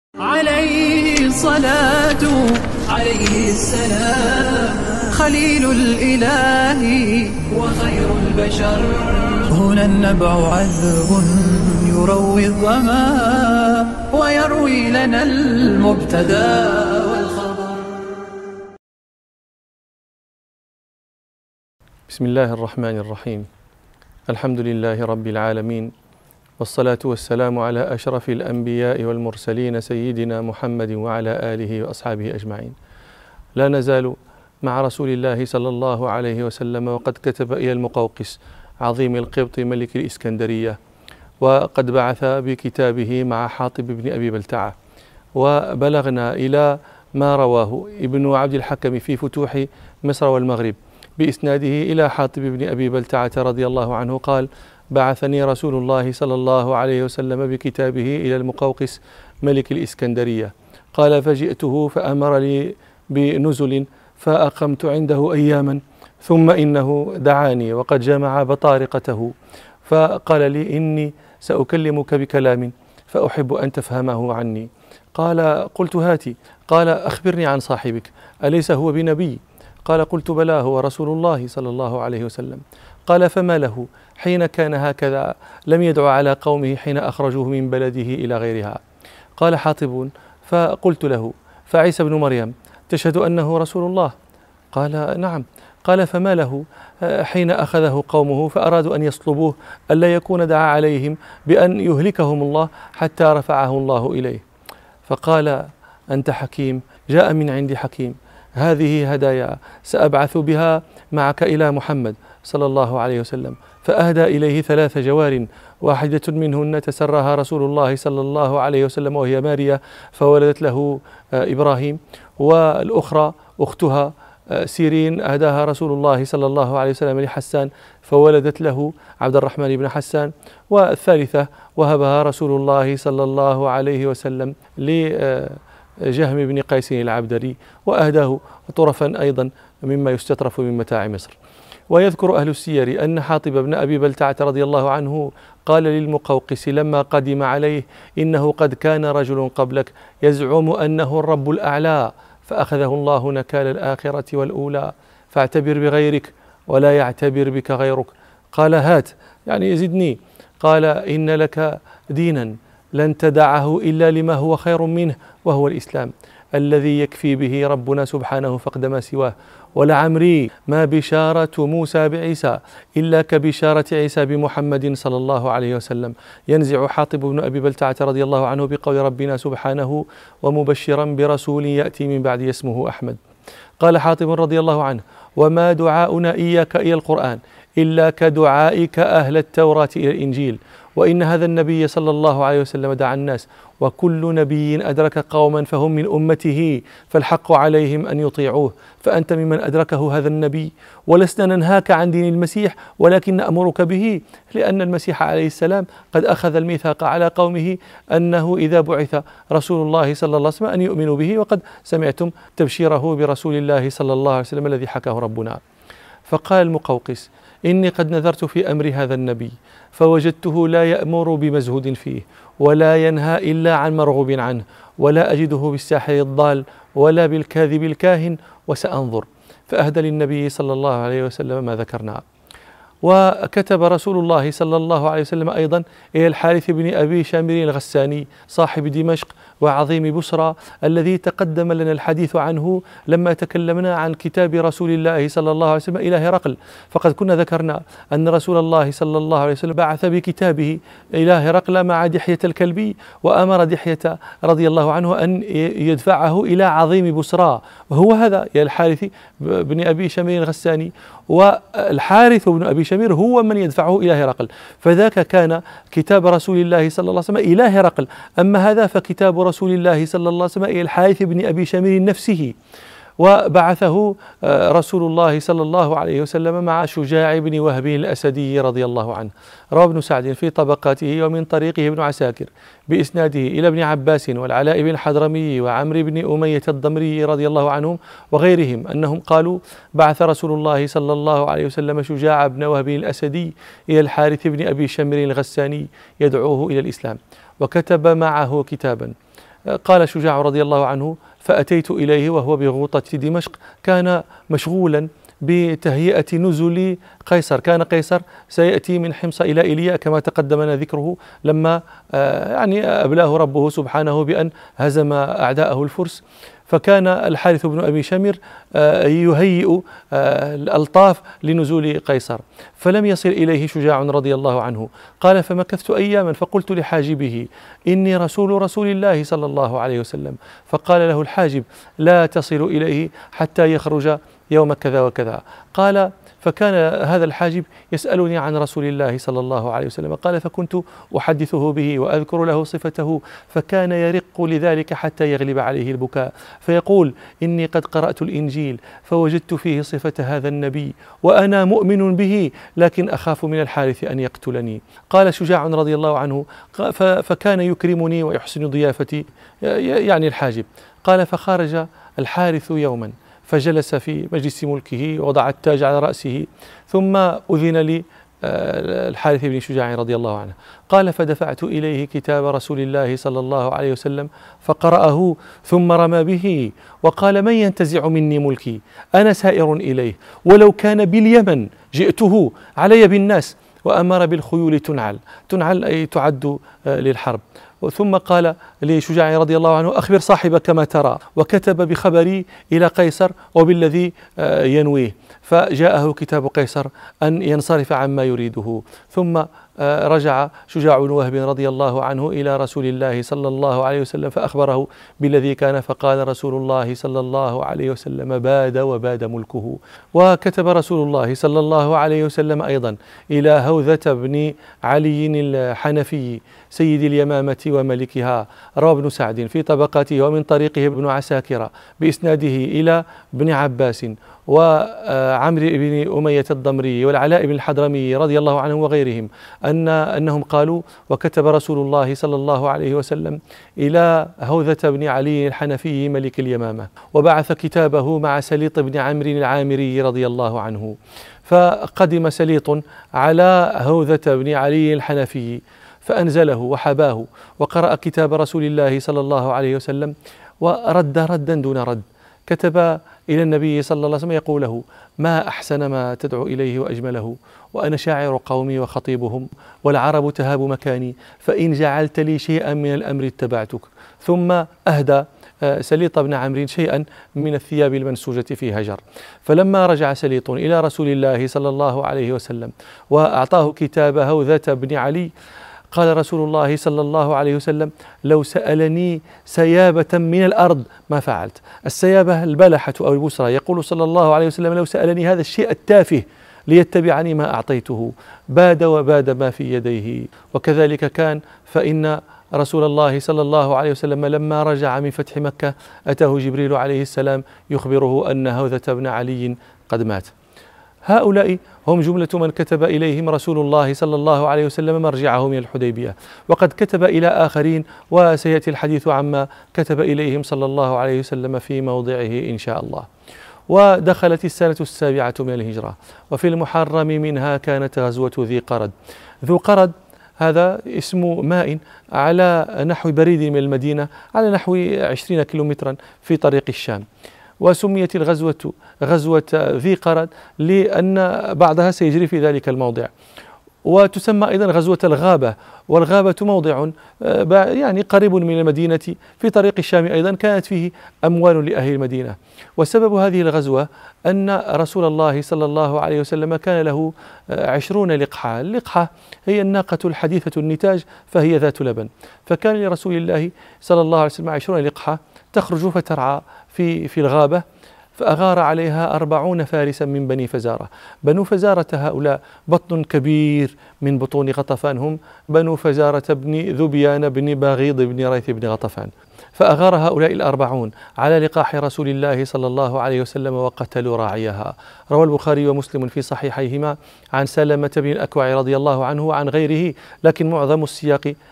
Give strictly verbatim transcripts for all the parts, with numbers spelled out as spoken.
عليه الصلاة عليه السلام خليل الإله وخير البشر. هنا النبع عذب يروي الظما ويروي لنا المبتدى والخبر. بسم الله الرحمن الرحيم. الحمد لله رب العالمين، والصلاة والسلام على أشرف الأنبياء والمرسلين سيدنا محمد وعلى آله وأصحابه أجمعين. لا نزال مع رسول الله صلى الله عليه وسلم، وقد كتب إلى المقوقس عظيم القبط ملك الإسكندرية، وقد بعث بكتابه مع حاطب بن أبي بلتعة، وبلغنا إلى ما رواه ابن عبد الحكم في فتوح مصر والمغرب بإسناده إلى حاطب بن أبي بلتعة رضي الله عنه قال: بعثني رسول الله صلى الله عليه وسلم بكتابه إلى المقوقس ملك الإسكندرية. قال: فجئته فأمر لي بنزل فأقمت عنده أياما، ثم إنه دعاني وقد جمع بطارقته فقال لي: إني سأكلمك بكلام فأحب أن تفهمه عني. قال: قلت: هاتي. قال: أخبرني عن صاحبك، أليس هو بنبي؟ قال: قلت: بلى، هو رسول الله صلى الله عليه وسلم. قال: فما له حين كان هكذا لم يدع على قومه حين أخرجوه من بلده إلى غيرها؟ قال حاطب: فقلت له: فعيسى بن مريم تشهد أنه رسول الله؟ قال: نعم. قال: فما له حين أخذه قومه فأرادوا أن يصلبوه ألا يكون دعا عليهم بأن يهلكهم الله حتى رفعه الله إليه؟ فقال: أنت حكيم، جاء من عند حكيم. هذه هدايا سأبعث بها معك إلى محمد صلى الله عليه وسلم. فأهدى إليه ثلاث جوار، واحدة منهن تسرها رسول الله صلى الله عليه وسلم وهي ماريا فولدت له إبراهيم، والأخرى أختها سيرين أهداها رسول الله صلى الله عليه وسلم لحسان فولدت له عبد الرحمن بن حسان، والثالثة وهبها رسول الله صلى الله عليه وسلم لجهم بن قيس العبدري، وأهداه طرفا أيضا مما يستطرف من متاع مصر. ويذكر أهل السير أن حاطب بن أبي بلتعة رضي الله عنه قال للمقوقس لما قدم عليه: إنه قد كان رجل قبلك يزعم أنه الرب الأعلى، فأخذه الله نكال الآخرة والأولى، فاعتبر بغيرك ولا يعتبر بك غيرك. قال: هات، يعني يزدني. قال: إن لك دينا لن تدعه إلا لما هو خير منه، وهو الإسلام الذي يكفي به ربنا سبحانه فقد ما سواه. ولعمري ما بشارة موسى بعيسى إلا كبشارة عيسى بمحمد صلى الله عليه وسلم. ينزع حاطب بن أبي بلتعة رضي الله عنه بقول ربنا سبحانه: ومبشرا برسول يأتي من بعد اسمه أحمد. قال حاطب رضي الله عنه: وما دعاؤنا إياك إلى القرآن إلا كدعائك أهل التوراة إلى الإنجيل، وإن هذا النبي صلى الله عليه وسلم دعا الناس، وكل نبي أدرك قوما فهم من أمته، فالحق عليهم أن يطيعوه، فأنت ممن أدركه هذا النبي، ولسنا ننهاك عن دين المسيح ولكن نأمرك به، لأن المسيح عليه السلام قد أخذ الميثاق على قومه أنه إذا بعث رسول الله صلى الله عليه وسلم أن يؤمنوا به، وقد سمعتم تبشيره برسول الله صلى الله عليه وسلم الذي حكاه ربنا. فقال المقوقس: إني قد نذرت في أمر هذا النبي فوجدته لا يأمر بمزهود فيه ولا ينهى إلا عن مرغوب عنه، ولا أجده بالساحر الضال ولا بالكاذب الكاهن، وسأنظر. فأهدى للنبي صلى الله عليه وسلم ما ذكرنا. وكتب رسول الله صلى الله عليه وسلم أيضا إلى الحارث بن أبي شامر الغساني صاحب دمشق وعظيم بصرى الذي تقدم لنا الحديث عنه لما تكلمنا عن كتاب رسول الله صلى الله عليه وسلم إلى هرقل. فقد كنا ذكرنا أن رسول الله صلى الله عليه وسلم بعث بكتابه إلى هرقل مع دحية الكلبي، وأمر دحية رضي الله عنه أن يدفعه إلى عظيم بصرى، وهو هذا يا الحارث بن أبي شامر الغساني. والحارث بن أبي شامر هو من يدفعه إلى هرقل، فذاك كان كتاب رسول الله صلى الله عليه وسلم إلى هرقل. أما هذا فكتاب رسول الله صلى الله عليه وسلم إلى الحارث بن أبي شامر نفسه، وبعثه رسول الله صلى الله عليه وسلم مع شجاع بن وهب الأسدي رضي الله عنه. روى ابن سعد في طبقاته ومن طريقه ابن عساكر بإسناده إلى ابن عباس والعلاء بن الحضرمي وعمرو بن أمية الضمري رضي الله عنهم وغيرهم أنهم قالوا: بعث رسول الله صلى الله عليه وسلم شجاع بن وهب الأسدي إلى الحارث بن أبي شمر الغساني يدعوه إلى الإسلام، وكتب معه كتابا قال شجاع رضي الله عنه: فأتيت إليه وهو بغوطة دمشق، كان مشغولا بتهيئة نزل قيصر. كان قيصر سيأتي من حمص إلى إيليا كما تقدمنا ذكره، لما يعني أبلاه ربه سبحانه بأن هزم أعداءه الفرس. فكان الحارث بن أبي شمر يهيئ الألطاف لنزول قيصر، فلم يصل إليه شجاع رضي الله عنه. قال: فمكثت أياما فقلت لحاجبه: إني رسول رسول الله صلى الله عليه وسلم. فقال له الحاجب: لا تصل إليه حتى يخرج يوم كذا وكذا. قال: فكان هذا الحاجب يسألني عن رسول الله صلى الله عليه وسلم. قال: فكنت أحدثه به وأذكر له صفته، فكان يرق لذلك حتى يغلب عليه البكاء، فيقول: إني قد قرأت الإنجيل فوجدت فيه صفة هذا النبي وأنا مؤمن به، لكن أخاف من الحارث أن يقتلني. قال شجاع رضي الله عنه: فكان يكرمني ويحسن ضيافتي، يعني الحاجب. قال: فخرج الحارث يوما فجلس في مجلس ملكه ووضع التاج على رأسه، ثم أذن لي الحارث بن شجاع رضي الله عنه. قال: فدفعت إليه كتاب رسول الله صلى الله عليه وسلم فقرأه، ثم رمى به وقال: من ينتزع مني ملكي؟ أنا سائر إليه، ولو كان باليمن جئته علي بالناس. وأمر بالخيول تنعل، تنعل أي تعد للحرب. ثم قال لشجاع رضي الله عنه: أخبر صاحبك ما ترى، وكتب بخبري إلى قيصر وبالذي ينويه. فجاءه كتاب قيصر أن ينصرف عما يريده. ثم رجع شجاع بن وهب رضي الله عنه إلى رسول الله صلى الله عليه وسلم فأخبره بالذي كان، فقال رسول الله صلى الله عليه وسلم: باد وباد ملكه. وكتب رسول الله صلى الله عليه وسلم أيضا إلى هوذة بن علي الحنفي سيد اليمامة وملكها، روى ابن سعد في طبقاته ومن طريقه ابن عساكر بإسناده إلى ابن عباس وعمرو بن أمية الضمري والعلاء بن الحضرمي رضي الله عنهم وغيرهم أن أنهم قالوا: وكتب رسول الله صلى الله عليه وسلم إلى هوذة بن علي الحنفي ملك اليمامة، وبعث كتابه مع سليط بن عمرو العامري رضي الله عنه. فقدم سليط على هوذة بن علي الحنفي فأنزله وحباه وقرأ كتاب رسول الله صلى الله عليه وسلم ورد ردا دون رد. كتب إلى النبي صلى الله عليه وسلم يقول له: ما أحسن ما تدعو إليه وأجمله، وأنا شاعر قومي وخطيبهم، والعرب تهاب مكاني، فإن جعلت لي شيئا من الأمر اتبعتك. ثم أهدى سليط بن عمرو شيئا من الثياب المنسوجة في هجر. فلما رجع سليط إلى رسول الله صلى الله عليه وسلم وأعطاه كتاب هوذة بن علي، قال رسول الله صلى الله عليه وسلم: لو سألني سيابة من الأرض ما فعلت. السيابة البلحة أو البسرى. يقول صلى الله عليه وسلم: لو سألني هذا الشيء التافه ليتبعني ما أعطيته. باد وباد ما في يديه. وكذلك كان، فإن رسول الله صلى الله عليه وسلم لما رجع من فتح مكة أتاه جبريل عليه السلام يخبره أن هوذة بن علي قد مات. هؤلاء هم جملة من كتب إليهم رسول الله صلى الله عليه وسلم مرجعه من الحديبية. وقد كتب إلى آخرين، وسيأتي الحديث عما كتب إليهم صلى الله عليه وسلم في موضعه إن شاء الله. ودخلت السنة السابعة من الهجرة، وفي المحرم منها كانت غزوة ذي قرد. ذو قرد هذا اسم ماء على نحو بريد من المدينة، على نحو عشرين كيلومترا في طريق الشام. وسميت الغزوة غزوة ذي قرد لأن بعضها سيجري في ذلك الموضع. وتسمى أيضا غزوة الغابة، والغابة موضع يعني قريب من المدينة في طريق الشام، أيضا كانت فيه أموال لأهل المدينة. وسبب هذه الغزوة أن رسول الله صلى الله عليه وسلم كان له عشرون لقحة. اللقحة هي الناقة الحديثة النتاج، فهي ذات لبن. فكان لرسول الله صلى الله عليه وسلم عشرون لقحة تخرج فترعى في في الغابة، فأغار عليها أربعون فارسا من بني فزارة. بنو فزارة هؤلاء بطن كبير من بطون غطفان، هم بنو فزارة بن ذبيان بن باغيض بن ريث بن غطفان. فأغار هؤلاء الأربعون على لقاح رسول الله صلى الله عليه وسلم وقتلوا راعيها. روى البخاري ومسلم في صحيحيهما عن سلمة بن الأكوع رضي الله عنه وعن غيره، لكن معظم السياق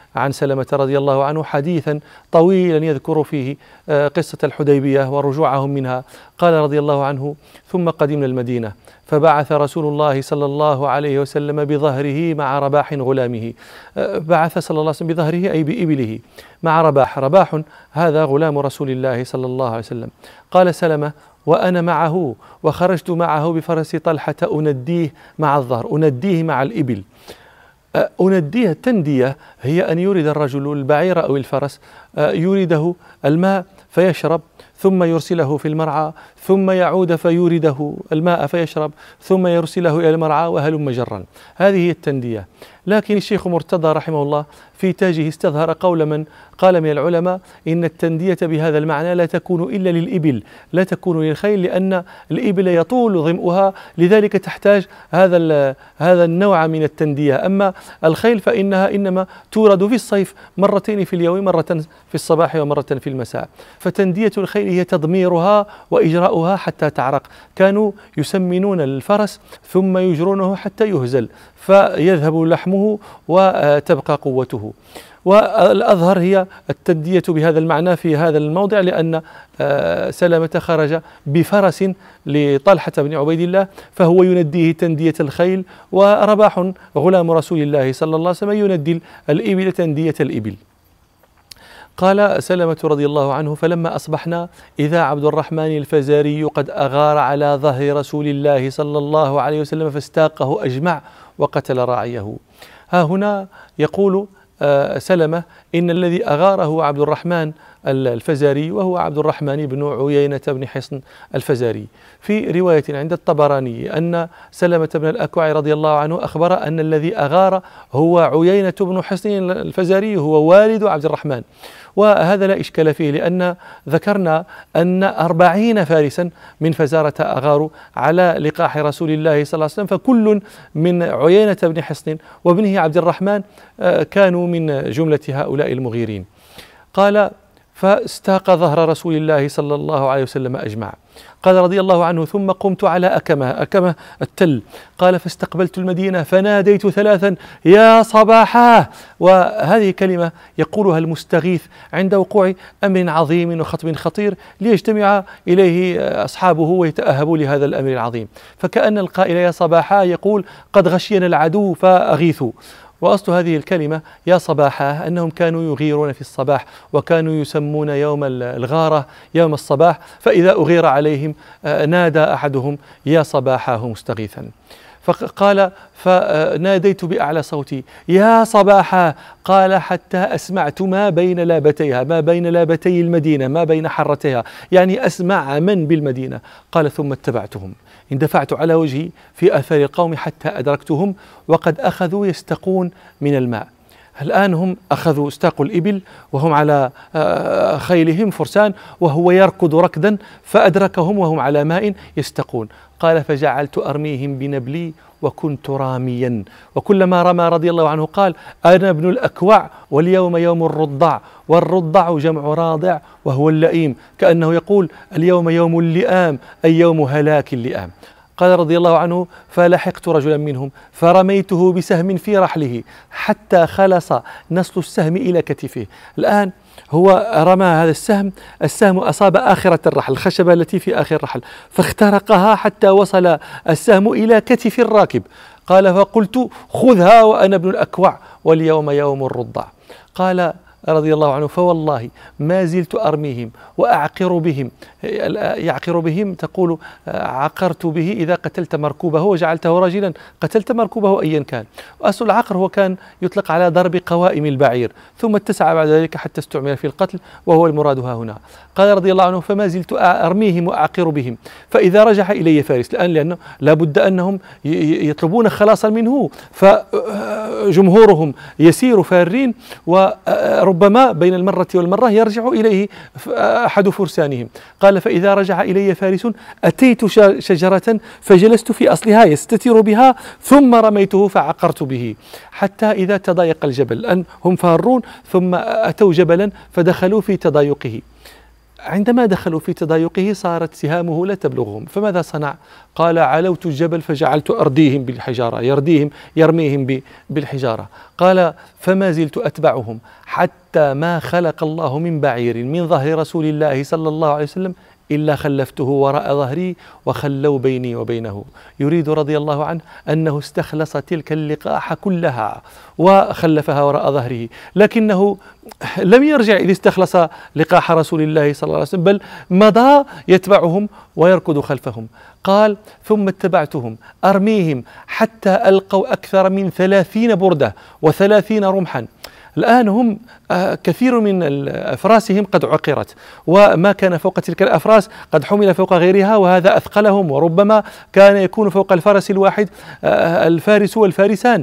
عن سلمة رضي الله عنه حديثا طويلا يذكر فيه قصة الحديبية ورجوعهم منها. قال رضي الله عنه: ثم قدمنا المدينة فبعث رسول الله صلى الله عليه وسلم بظهره مع رباح غلامه. بعث صلى الله عليه وسلم بظهره أي بإبله مع رباح. رباح هذا غلام رسول الله صلى الله عليه وسلم. قال سلمة: وأنا معه وخرجت معه بفرس طلحة أنديه مع الظهر، أنديه مع الإبل. أنديه التندية هي أن يريد الرجل البعير أو الفرس، يريده الماء فيشرب، ثم يرسله في المرعى، ثم يعود فيورده الماء فيشرب، ثم يرسله إلى المرعى، وهلم جرا. هذه هي التندية. لكن الشيخ مرتضى رحمه الله في تاجه استظهر قول من قال من العلماء إن التندية بهذا المعنى لا تكون إلا للإبل، لا تكون للخيل، لأن الإبل يطول ظمئها، لذلك تحتاج هذا هذا النوع من التندية. أما الخيل فإنها إنما تورد في الصيف مرتين في اليوم، مرة في الصباح ومرة في المساء. فتندية الخيل هي تضميرها وإجراؤها حتى تعرق. كانوا يسمنون الفرس ثم يجرونه حتى يهزل فيذهب لحمه وتبقى قوته. والأظهر هي التندية بهذا المعنى في هذا الموضع، لأن سلمة خرج بفرس لطلحة بن عبيد الله فهو ينديه تندية الخيل، ورباح غلام رسول الله صلى الله عليه وسلم يندي الإبل تندية الإبل. قال سلمة رضي الله عنه: فلما أصبحنا إذا عبد الرحمن الفزاري قد أغار على ظهر رسول الله صلى الله عليه وسلم فاستاقه أجمع وقتل راعيه. ها هنا يقول سلمة إن الذي أغاره عبد الرحمن الفزاري، وهو عبد الرحمن بن عيينة بن حصن الفزاري. في رواية عند الطبراني أن سلمة بن الأكوع رضي الله عنه أخبر أن الذي أغار هو عيينة بن حصن الفزاري، هو والد عبد الرحمن. وهذا لا إشكال فيه، لأن ذكرنا أن أربعين فارسا من فزارة أغاروا على لقاح رسول الله صلى الله عليه وسلم، فكل من عيينة بن حصن وابنه عبد الرحمن كانوا من جملة هؤلاء المغيرين. قال: فاستاق ظهر رسول الله صلى الله عليه وسلم أجمع. قال رضي الله عنه: ثم قمت على أكمة، أكمة التل. قال: فاستقبلت المدينة فناديت ثلاثا: يا صباحاه. وهذه كلمة يقولها المستغيث عند وقوع أمر عظيم وخطب خطير ليجتمع إليه أصحابه ويتأهبوا لهذا الأمر العظيم. فكأن القائل يا صباحاه يقول: قد غشينا العدو فأغيثوا. وأصل هذه الكلمة يا صباحاه أنهم كانوا يغيرون في الصباح، وكانوا يسمون يوم الغارة يوم الصباح، فإذا أغير عليهم نادى أحدهم يا صباحاه مستغيثا. فقال: فناديت بأعلى صوتي يا صباحا. قال: حتى أسمعت ما بين لابتيها، ما بين لابتي المدينة، ما بين حرتها، يعني أسمع من بالمدينة. قال: ثم اتبعتهم، اندفعت على وجهي في أثر القوم حتى أدركتهم وقد أخذوا يستقون من الماء. الآن هم أخذوا استاقوا الإبل وهم على خيلهم فرسان، وهو يركض ركدا فأدركهم وهم على ماء يستقون. قال: فجعلت أرميهم بنبلي وكنت راميا. وكلما رمى رضي الله عنه قال: أنا ابن الأكوع واليوم يوم الرضع، والرضع جمع راضع وهو اللئيم، كأنه يقول اليوم يوم اللئام أي يوم هلاك اللئام. قال رضي الله عنه: فلحقت رجلا منهم فرميته بسهم في رحله حتى خلص نصل السهم إلى كتفه. الآن هو رمى هذا السهم، السهم أصاب آخرة الرحل، الخشبة التي في آخر الرحل، فاخترقها حتى وصل السهم إلى كتف الراكب. قال: فقلت خذها وأنا ابن الأكوع واليوم يوم الرضع. قال رضي الله عنه: فوالله ما زلت أرميهم وأعقر بهم. يعقر بهم تقول عقرت به إذا قتلت مركوبه وجعلته رجلا قتلت مركوبه أيا كان. وأصل العقر هو كان يطلق على ضرب قوائم البعير، ثم اتسع بعد ذلك حتى استعمل في القتل، وهو المراد ها هنا. قال رضي الله عنه: فما زلت أرميهم وأعقر بهم، فإذا رجح إلي فارس، الآن لأنه لابد أنهم يطلبون خلاصا منه، فجمهورهم يسير فارين، وربما بين المرة والمرة يرجع إليه أحد فرسانهم. قال: فإذا رجع إلي فارس أتيت شجرة فجلست في أصلها يستتر بها، ثم رميته فعقرت به حتى إذا تضايق الجبل، أن هم فارون ثم أتوا جبلا فدخلوا في تضايقه. عندما دخلوا في تضايقه صارت سهامه لا تبلغهم، فماذا صنع؟ قال علوت الجبل فجعلت أرديهم بالحجارة، يرديهم يرميهم بالحجارة. قال فما زلت أتبعهم حتى ما خلق الله من بعير من ظهر رسول الله صلى الله عليه وسلم إلا خلفته وراء ظهري وخلوا بيني وبينه. يريد رضي الله عنه أنه استخلص تلك اللقاح كلها وخلفها وراء ظهره، لكنه لم يرجع إذ استخلص لقاح رسول الله صلى الله عليه وسلم، بل مضى يتبعهم ويركض خلفهم. قال ثم اتبعتهم أرميهم حتى ألقوا أكثر من ثلاثين بردة وثلاثين رمحا. الآن هم كثير من أفراسهم قد عقرت، وما كان فوق تلك الأفراس قد حمل فوق غيرها، وهذا أثقلهم، وربما كان يكون فوق الفرس الواحد الفارس والفارسان،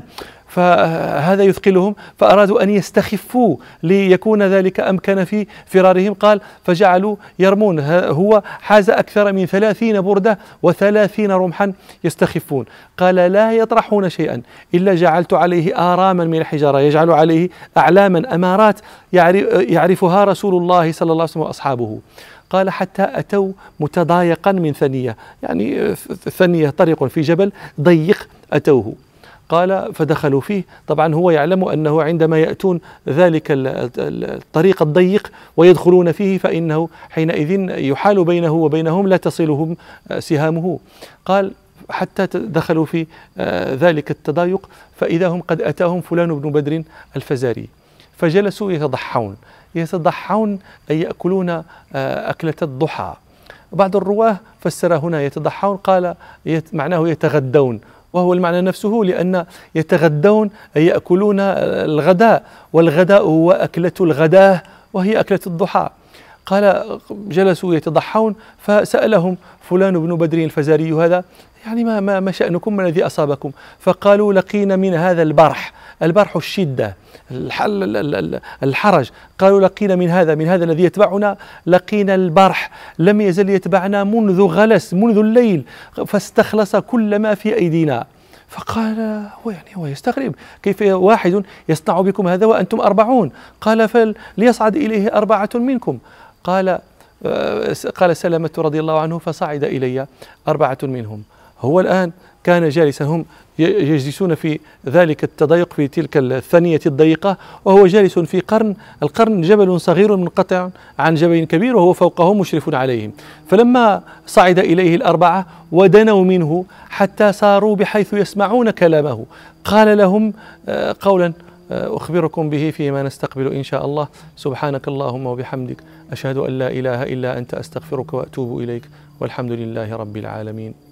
فهذا يثقلهم، فأرادوا أن يستخفوا ليكون ذلك أمكن في فرارهم. قال فجعلوا يرمون، هو حاز أكثر من ثلاثين بردة وثلاثين رمحا يستخفون. قال لا يطرحون شيئا إلا جعلت عليه آراما من الحجارة، يجعل عليه أعلاما أمارات يعرفها رسول الله صلى الله عليه وسلم وأصحابه. قال حتى أتوا متضايقا من ثنية، يعني ثنية طريق في جبل ضيق أتوه. قال فدخلوا فيه، طبعا هو يعلم أنه عندما يأتون ذلك الطريق الضيق ويدخلون فيه فإنه حينئذ يحال بينه وبينهم لا تصلهم سهامه. قال حتى دخلوا في ذلك التضايق فإذا هم قد أتاهم فلان بن بدر الفزاري، فجلسوا يتضحون يتضحون أي يأكلون أكلة الضحى. بعض الرواه فسر هنا يتضحون قال معناه يتغدون، وهو المعنى نفسه، لأن يتغدون أي يأكلون الغداء، والغداء هو أكلة الغداة وهي أكلة الضحى. قال جلسوا يتضحون فسألهم فلان بن بدر الفزاري هذا يعني ما, ما, ما شأنكم، ما الذي أصابكم؟ فقالوا لقينا من هذا البرح، البرح الشدة الحرج، قالوا لقينا من هذا من هذا الذي يتبعنا لقينا البرح لم يزل يتبعنا منذ غلس منذ الليل فاستخلص كل ما في أيدينا. فقال هو يعني هو يستغرب كيف واحد يصنع بكم هذا وأنتم أربعون؟ قال فليصعد إليه أربعة منكم. قال قال سلمة رضي الله عنه فصعد إلي أربعة منهم. هو الآن كان جالسا، هم يجلسون في ذلك التضيق في تلك الثانية الضيقة، وهو جالس في قرن، القرن جبل صغير منقطع عن جبل كبير وهو فوقه مشرف عليهم. فلما صعد إليه الأربعة ودنوا منه حتى صاروا بحيث يسمعون كلامه قال لهم قولا أخبركم به فيما نستقبل إن شاء الله. سبحانك اللهم وبحمدك أشهد أن لا إله إلا أنت أستغفرك وأتوب إليك، والحمد لله رب العالمين.